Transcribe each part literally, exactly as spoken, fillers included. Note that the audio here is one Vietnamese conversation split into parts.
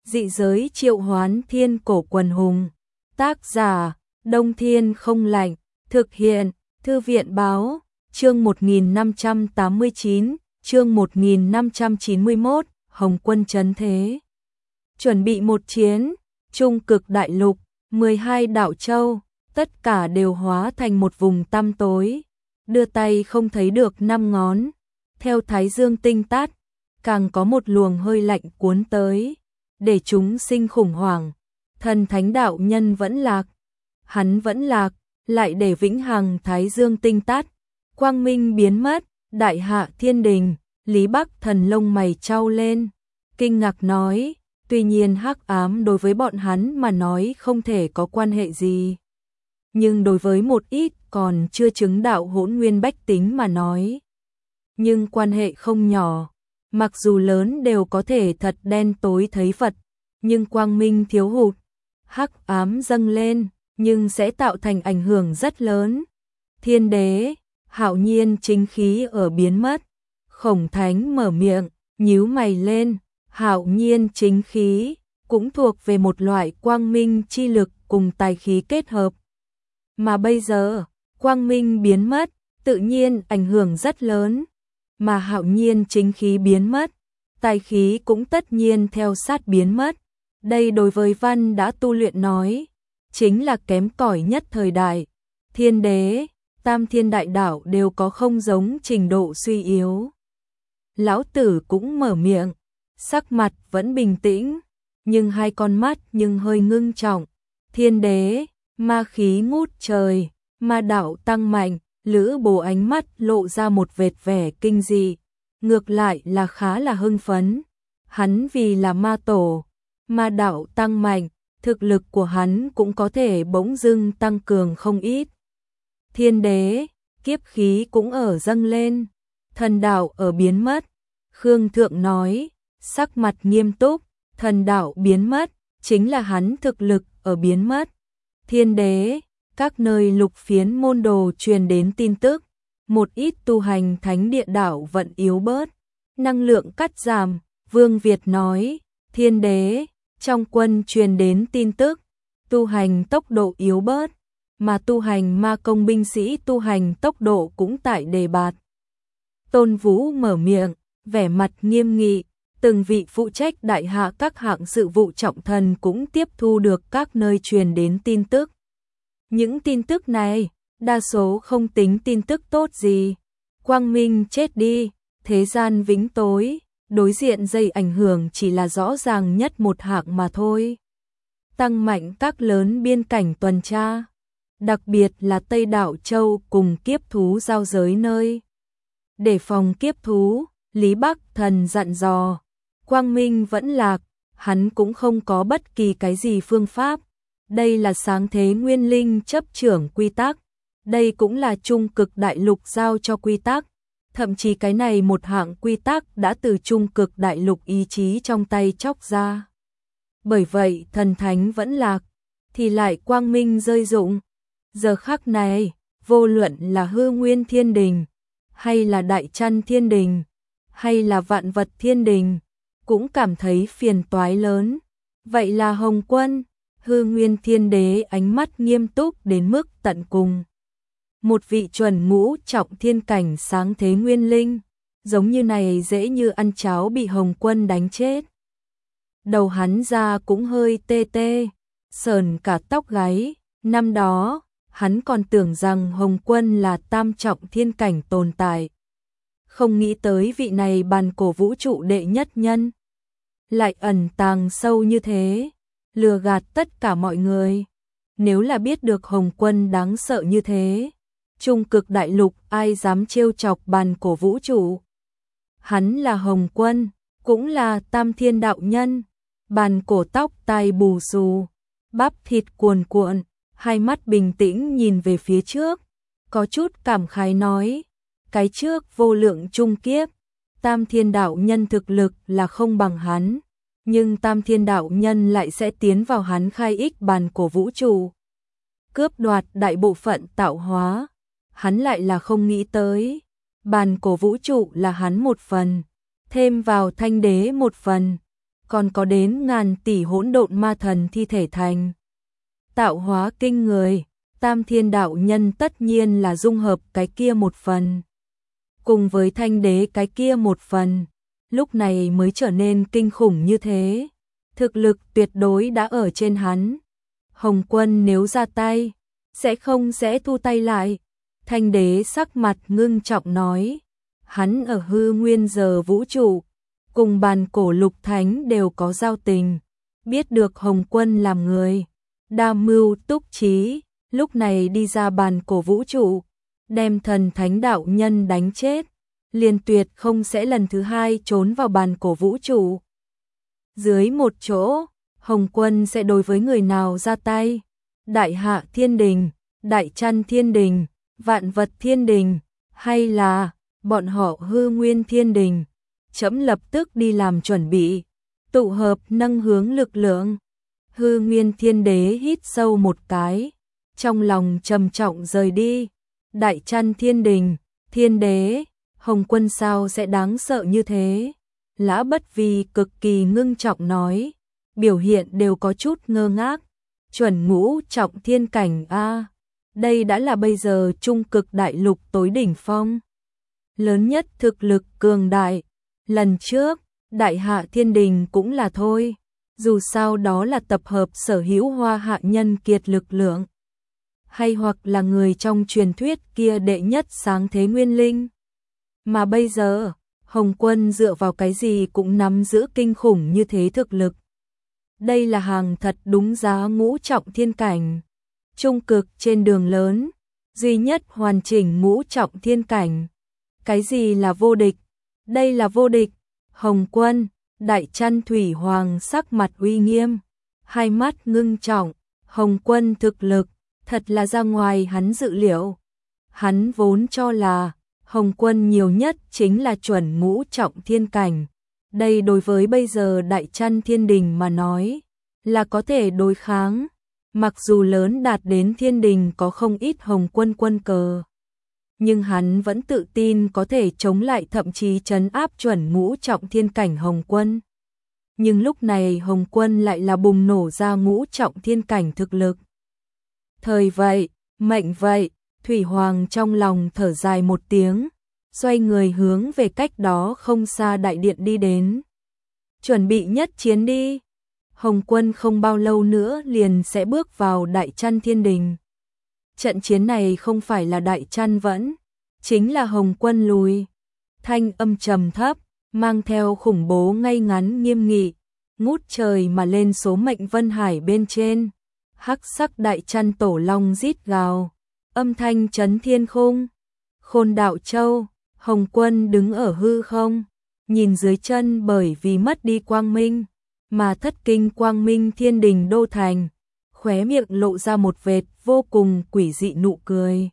Dị giới triệu hoán thiên cổ quần hùng. Tác giả, Đông Thiên không lạnh. Thực hiện, Thư viện báo, chương một nghìn năm trăm tám mươi chín, chương một nghìn năm trăm chín mươi mốt, Hồng quân trấn thế. Chuẩn bị một chiến, Trung Cực Đại Lục, mười hai đảo châu, tất cả đều hóa thành một vùng tăm tối, đưa tay không thấy được năm ngón. Theo thái dương tinh tát, càng có một luồng hơi lạnh cuốn tới, để chúng sinh khủng hoảng. Thần thánh đạo nhân vẫn lạc, hắn vẫn lạc, lại để vĩnh hằng thái dương tinh tát, quang minh biến mất. Đại hạ thiên đình, Lý Bắc Thần lông mày chau lên, kinh ngạc nói, tuy nhiên hắc ám đối với bọn hắn mà nói không thể có quan hệ gì, nhưng đối với một ít còn chưa chứng đạo hỗn nguyên bách tính mà nói, nhưng quan hệ không nhỏ. Mặc dù lớn đều có thể thật đen tối thấy Phật, nhưng quang minh thiếu hụt, hắc ám dâng lên, nhưng sẽ tạo thành ảnh hưởng rất lớn. Thiên đế, hạo nhiên chính khí ở biến mất. Khổng thánh mở miệng, nhíu mày lên, hạo nhiên chính khí cũng thuộc về một loại quang minh chi lực cùng tài khí kết hợp. Mà bây giờ, quang minh biến mất, tự nhiên ảnh hưởng rất lớn, mà hạo nhiên chính khí biến mất, tài khí cũng tất nhiên theo sát biến mất. Đây đối với văn đã tu luyện nói, chính là kém cỏi nhất thời đại. Thiên đế, tam thiên đại đạo đều có không giống trình độ suy yếu. Lão tử cũng mở miệng, sắc mặt vẫn bình tĩnh, nhưng hai con mắt nhưng hơi ngưng trọng. Thiên đế, ma khí ngút trời, ma đạo tăng mạnh. Lữ Bố ánh mắt lộ ra một vệt vẻ kinh dị, ngược lại là khá là hưng phấn. Hắn vì là ma tổ, ma đạo tăng mạnh, thực lực của hắn cũng có thể bỗng dưng tăng cường không ít. Thiên đế, kiếp khí cũng ở dâng lên, thần đạo ở biến mất. Khương Thượng nói, sắc mặt nghiêm túc, thần đạo biến mất, chính là hắn thực lực ở biến mất. Thiên đế, các nơi lục phiến môn đồ truyền đến tin tức, một ít tu hành thánh địa đạo vận yếu bớt, năng lượng cắt giảm. Vương Việt nói, thiên đế, trong quân truyền đến tin tức, tu hành tốc độ yếu bớt, mà tu hành ma công binh sĩ tu hành tốc độ cũng tại đề bạt. Tôn Vũ mở miệng, vẻ mặt nghiêm nghị, từng vị phụ trách đại hạ các hạng sự vụ trọng thần cũng tiếp thu được các nơi truyền đến tin tức. Những tin tức này, đa số không tính tin tức tốt gì. Quang minh chết đi, thế gian vĩnh tối, đối diện dây ảnh hưởng chỉ là rõ ràng nhất một hạng mà thôi. Tăng mạnh các lớn biên cảnh tuần tra, đặc biệt là Tây Đảo Châu cùng kiếp thú giao giới nơi. Để phòng kiếp thú, Lý Bắc Thần dặn dò, quang minh vẫn lạc, hắn cũng không có bất kỳ cái gì phương pháp. Đây là sáng thế nguyên linh chấp trưởng quy tắc, đây cũng là Trung Cực Đại Lục giao cho quy tắc, thậm chí cái này một hạng quy tắc đã từ Trung Cực Đại Lục ý chí trong tay chóc ra. Bởi vậy thần thánh vẫn lạc, thì lại quang minh rơi rụng. Giờ khắc này, vô luận là Hư Nguyên Thiên Đình, hay là Đại Chăn Thiên Đình, hay là Vạn Vật Thiên Đình, cũng cảm thấy phiền toái lớn. Vậy là Hồng Quân, Hư Nguyên Thiên Đế ánh mắt nghiêm túc đến mức tận cùng. Một vị chuẩn ngũ trọng thiên cảnh sáng thế nguyên linh, giống như này dễ như ăn cháo bị Hồng Quân đánh chết. Đầu hắn ra cũng hơi tê tê, sờn cả tóc gáy. Năm đó, hắn còn tưởng rằng Hồng Quân là tam trọng thiên cảnh tồn tại. Không nghĩ tới vị này bàn cổ vũ trụ đệ nhất nhân, lại ẩn tàng sâu như thế, lừa gạt tất cả mọi người. Nếu là biết được Hồng Quân đáng sợ như thế, Trung Cực Đại Lục ai dám trêu chọc bàn cổ vũ trụ. Hắn là Hồng Quân, cũng là tam thiên đạo nhân. Bàn cổ tóc tai bù xù, bắp thịt cuồn cuộn, hai mắt bình tĩnh nhìn về phía trước, có chút cảm khái nói, cái trước vô lượng trung kiếp, tam thiên đạo nhân thực lực là không bằng hắn, nhưng tam thiên đạo nhân lại sẽ tiến vào hắn khai ích bàn cổ vũ trụ, cướp đoạt đại bộ phận tạo hóa. Hắn lại là không nghĩ tới, bàn cổ vũ trụ là hắn một phần, thêm vào thanh đế một phần, còn có đến ngàn tỷ hỗn độn ma thần thi thể thành. Tạo hóa kinh người, Tam Thiên đạo nhân tất nhiên là dung hợp cái kia một phần. Cùng với Thanh đế cái kia một phần, lúc này mới trở nên kinh khủng như thế. Thực lực tuyệt đối đã ở trên hắn. Hồng Quân nếu ra tay, sẽ không sẽ thu tay lại. Thanh đế sắc mặt ngưng trọng nói, hắn ở hư nguyên giờ vũ trụ, cùng bàn cổ lục thánh đều có giao tình, biết được Hồng Quân làm người, đa mưu túc trí, lúc này đi ra bàn cổ vũ trụ, đem thần thánh đạo nhân đánh chết, liền tuyệt không sẽ lần thứ hai trốn vào bàn cổ vũ trụ. Dưới một chỗ, Hồng Quân sẽ đối với người nào ra tay? Đại Hạ Thiên Đình, Đại Trăn Thiên Đình, Vạn Vật Thiên Đình, hay là bọn họ Hư Nguyên Thiên Đình? Trẫm lập tức đi làm chuẩn bị, tụ hợp nâng hướng lực lượng. Hư Nguyên Thiên Đế hít sâu một cái, trong lòng trầm trọng rời đi. Đại Trăn Thiên Đình, Thiên Đế, Hồng Quân sao sẽ đáng sợ như thế? Lã Bất Vi cực kỳ ngưng trọng nói, biểu hiện đều có chút ngơ ngác. Chuẩn ngũ trọng thiên cảnh a, đây đã là bây giờ trung cực đại lục tối đỉnh phong, lớn nhất thực lực cường đại. Lần trước, Đại Hạ Thiên Đình cũng là thôi, dù sao đó là tập hợp sở hữu Hoa Hạ nhân kiệt lực lượng, hay hoặc là người trong truyền thuyết kia đệ nhất sáng thế nguyên linh. Mà bây giờ, Hồng Quân dựa vào cái gì cũng nắm giữ kinh khủng như thế thực lực. Đây là hàng thật đúng giá ngũ trọng thiên cảnh. Trung cực trên đường lớn, duy nhất hoàn chỉnh ngũ trọng thiên cảnh. Cái gì là vô địch? Đây là vô địch. Hồng Quân, Đại Trăn Thủy Hoàng sắc mặt uy nghiêm, hai mắt ngưng trọng. Hồng Quân thực lực, thật là ra ngoài hắn dự liệu. Hắn vốn cho là Hồng Quân nhiều nhất chính là chuẩn ngũ trọng thiên cảnh. Đây đối với bây giờ Đại Trăn Thiên Đình mà nói, là có thể đối kháng. Mặc dù lớn đạt đến Thiên Đình có không ít Hồng Quân quân cờ, nhưng hắn vẫn tự tin có thể chống lại, thậm chí trấn áp chuẩn ngũ trọng thiên cảnh Hồng Quân. Nhưng lúc này Hồng Quân lại là bùng nổ ra ngũ trọng thiên cảnh thực lực. Thời vậy, mệnh vậy, Thủy Hoàng trong lòng thở dài một tiếng, xoay người hướng về cách đó không xa đại điện đi đến. Chuẩn bị nhất chiến đi. Hồng Quân không bao lâu nữa liền sẽ bước vào Đại Trăn Thiên Đình. Trận chiến này không phải là Đại Trăn vẫn, chính là Hồng Quân lùi. Thanh âm trầm thấp, mang theo khủng bố ngay ngắn nghiêm nghị, ngút trời mà lên số mệnh vân hải bên trên. Hắc sắc Đại Trăn tổ long rít gào, âm thanh chấn thiên khung. Khôn Đạo Châu, Hồng Quân đứng ở hư không, nhìn dưới chân bởi vì mất đi quang minh, mà thất kinh quang minh Thiên Đình đô thành, khóe miệng lộ ra một vệt vô cùng quỷ dị nụ cười.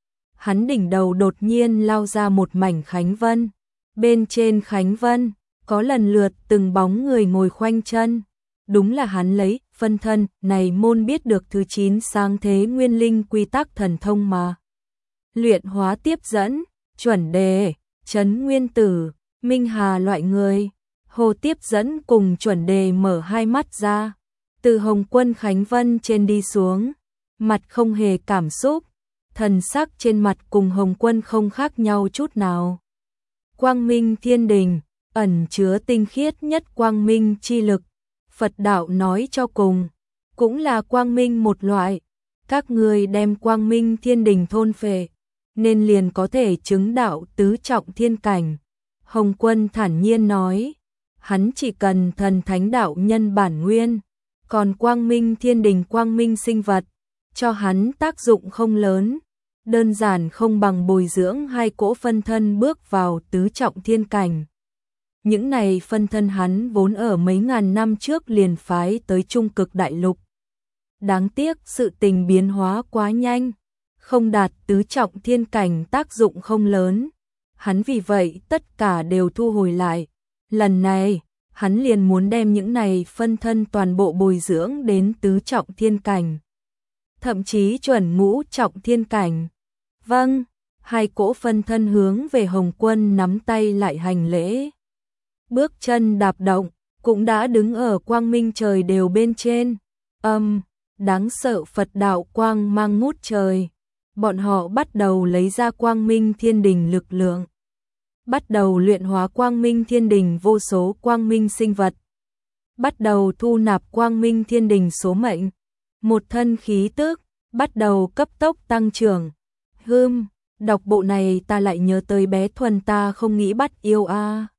Hắn đỉnh đầu đột nhiên lao ra một mảnh khánh vân, bên trên khánh vân có lần lượt từng bóng người ngồi khoanh chân. Đúng là hắn lấy phân thân này môn biết được thứ chín sáng thế nguyên linh quy tắc thần thông mà. Luyện hóa tiếp dẫn, chuẩn đề, trấn nguyên tử, minh hà loại người. Hồ tiếp dẫn cùng chuẩn đề mở hai mắt ra, từ Hồng Quân khánh vân trên đi xuống, mặt không hề cảm xúc, thần sắc trên mặt cùng Hồng Quân không khác nhau chút nào. Quang minh Thiên Đình, ẩn chứa tinh khiết nhất quang minh chi lực. Phật đạo nói cho cùng, cũng là quang minh một loại. Các người đem quang minh Thiên Đình thôn phệ, nên liền có thể chứng đạo tứ trọng thiên cảnh. Hồng Quân thản nhiên nói, hắn chỉ cần thần thánh đạo nhân bản nguyên, còn quang minh Thiên Đình quang minh sinh vật, cho hắn tác dụng không lớn, đơn giản không bằng bồi dưỡng hai cỗ phân thân bước vào tứ trọng thiên cảnh. Những này phân thân hắn vốn ở mấy ngàn năm trước liền phái tới trung cực đại lục. Đáng tiếc sự tình biến hóa quá nhanh, không đạt tứ trọng thiên cảnh tác dụng không lớn. Hắn vì vậy tất cả đều thu hồi lại. Lần này, hắn liền muốn đem những này phân thân toàn bộ bồi dưỡng đến tứ trọng thiên cảnh. Thậm chí chuẩn ngũ trọng thiên cảnh. Vâng, hai cỗ phân thân hướng về Hồng Quân nắm tay lại hành lễ. Bước chân đạp động, cũng đã đứng ở quang minh trời đều bên trên. Âm, đáng sợ Phật đạo quang mang ngút trời. Bọn họ bắt đầu lấy ra quang minh thiên đình lực lượng. Bắt đầu luyện hóa quang minh thiên đình vô số quang minh sinh vật. Bắt đầu thu nạp quang minh thiên đình số mệnh. Một thân khí tức, bắt đầu cấp tốc tăng trưởng. Hưm, đọc bộ này ta lại nhớ tới bé Thuần ta không nghĩ bắt yêu a.